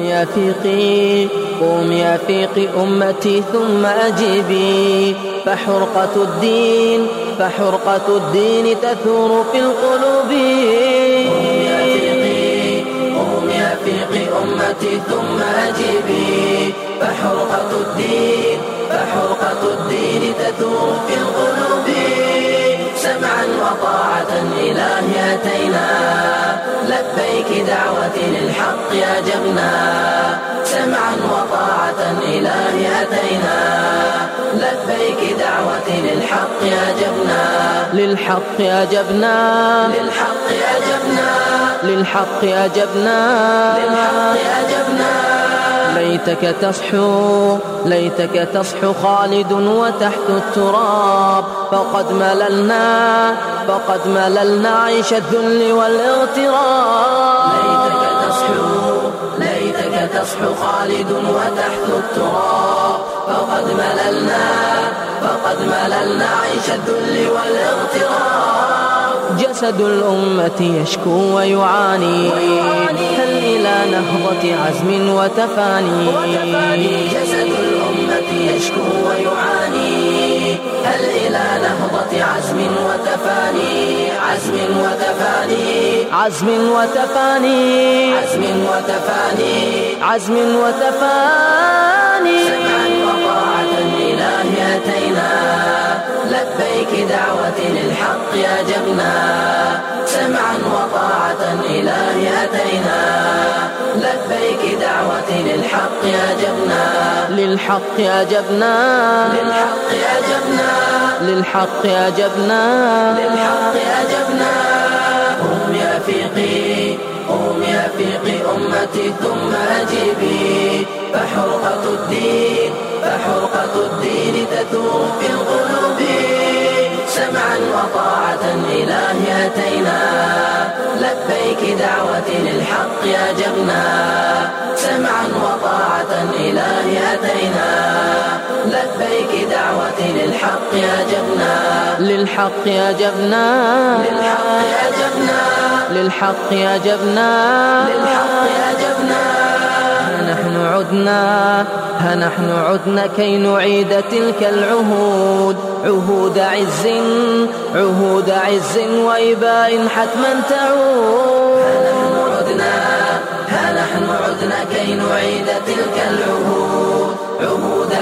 أفيقي قومي أفيقي أمتي ثم أجيبي، فحرقة الدين تثور في القلوب. قومي أفيقي أمتي ثم أجيبي، فحرقة الدين تثور في القلوب. سمعا وطاعة إلهي أتينا، لبيك دعوتي للحق أجبنا. سمعا وطاعة إلهي أتينا، لبيك دعوتي للحق أجبنا. للحق أجبنا، للحق أجبنا، للحق أجبنا، للحق أجبنا. ليتك تصحو خالد وتحت التراب، فقد مللنا عيش الذل والاغتراب. ليتك تصحو خالد وتحت التراب، فقد مللنا عيش الذل والاغتراب. جسد الأمة يشكو ويعاني، هل إلى نهضة عزم وتفاني. جسد الأمة يشكو ويعاني، هل إلى نهضة عزم وتفاني. عزم وتفاني، عزم وتفاني، عزم وتفاني، عزم وتفاني. سمعا وطاعة إلهي أتينا، لبيك دعوتي للحق أجبنا. سمعا وطاعة إلهي أتينا، لبيك دعوتي للحق أجبنا. للحق أجبنا، للحق أجبنا، للحق أجبنا، للحق أجبنا. قومي أفيقي أمتي ثم أجيبي، فحرقة الدين تثور في القلوب. سمعا وطاعة إلهي أتينا، لبيك دعوتي للحق أجبنا. سمعا وطاعة إلهي أتينا، لبيك دعوتي للحق أجبنا. للحق أجبنا، للحق أجبنا، للحق أجبنا، للحق أجبنا. ها نحن عدنا كي نعيد تلك العهود، عهود عز وإباء حتما تعود. ها نحن عدنا كي نعيد تلك العهود، عهود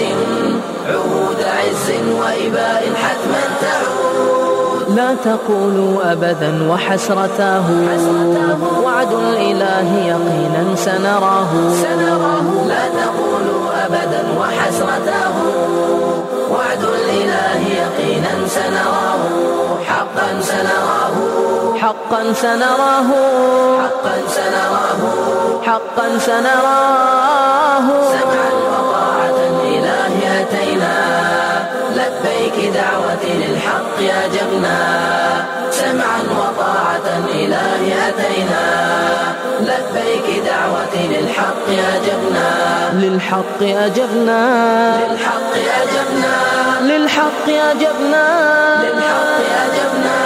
عز وإباء حتما تعود. لا تقولوا أبدا وحسرتاه، وعد الإله يقينا سنراه. لا تقولوا أبدا وحسرتاه، وعد الإله يقينا سنراه. حقا سنراه، حقا سنراه، حقا سنراه، حقا سنراه. سمعا وطاعة إلهي أتينا، لبيك دعوتي للحق أجبنا. سمعا وطاعة إلهي أتينا، لبيك دعوتي للحق أجبنا. للحق أجبنا، للحق أجبنا، للحق أجبنا، للحق أجبنا.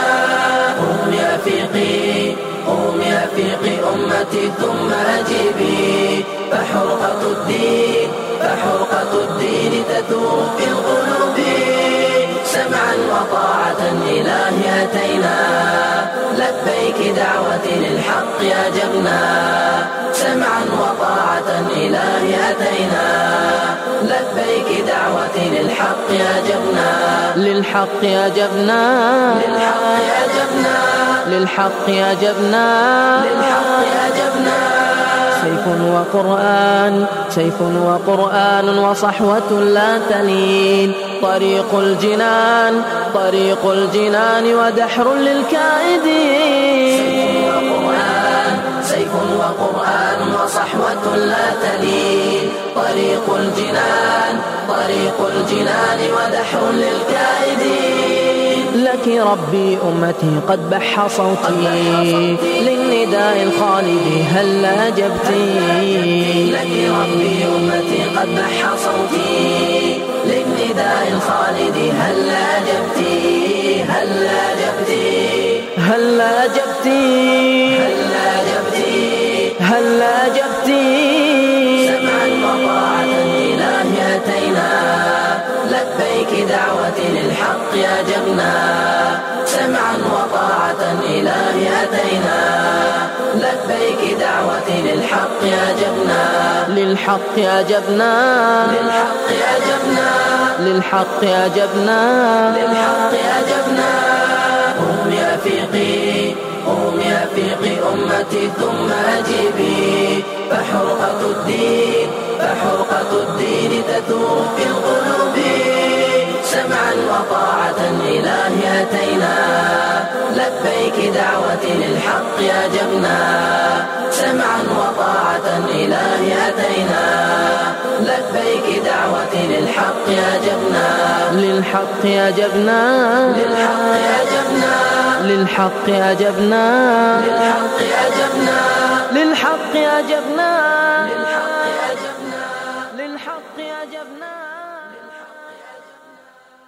قومي أفيقي أمتي ثم أجيبي، فحرقة الدين تثور في القلوب. سمعا وطاعة إلهي أتينا، لبيك دعوتي للحق أجبنا. سمعا وطاعة إلهي أتينا، لبيك دعوتي للحق أجبنا. للحق أجبنا، للحق أجبنا، للحق أجبنا، للحق أجبنا. سيف وقرآن وصحوة لا تلين، طريق الجنان ودحر للكائدين. سيف وقرآن وصحوة لا تلين، طريق الجنان ودحر للكائدين. لك ربي أمتي قد بح صوتي، للنداء الخالد هل أجبتي. لك ربي أمتي قد بح صوتي، للنداء الخالد هل أجبتي. هل أجبتي، هل أجبتي، هل أجبتي، هل أجبتي. لبيك دعوتي للحق أجبنا للحق أجبنا للحق أجبنا للحق أجبنا للحق أجبنا قومي أفيقي قومي أفيقي أمتي ثم أجيبي فحرقة الدين تثور في القلوب سمعا وطاعة إلهي أتينا لبيك دعوتي للحق أجبنا سمعا وطاعة إلهي أتينا لبيك دعوتي للحق أجبنا للحق أجبنا للحق أجبنا للحق أجبنا للحق أجبنا للحق أجبنا للحق أجبنا للحق أجبنا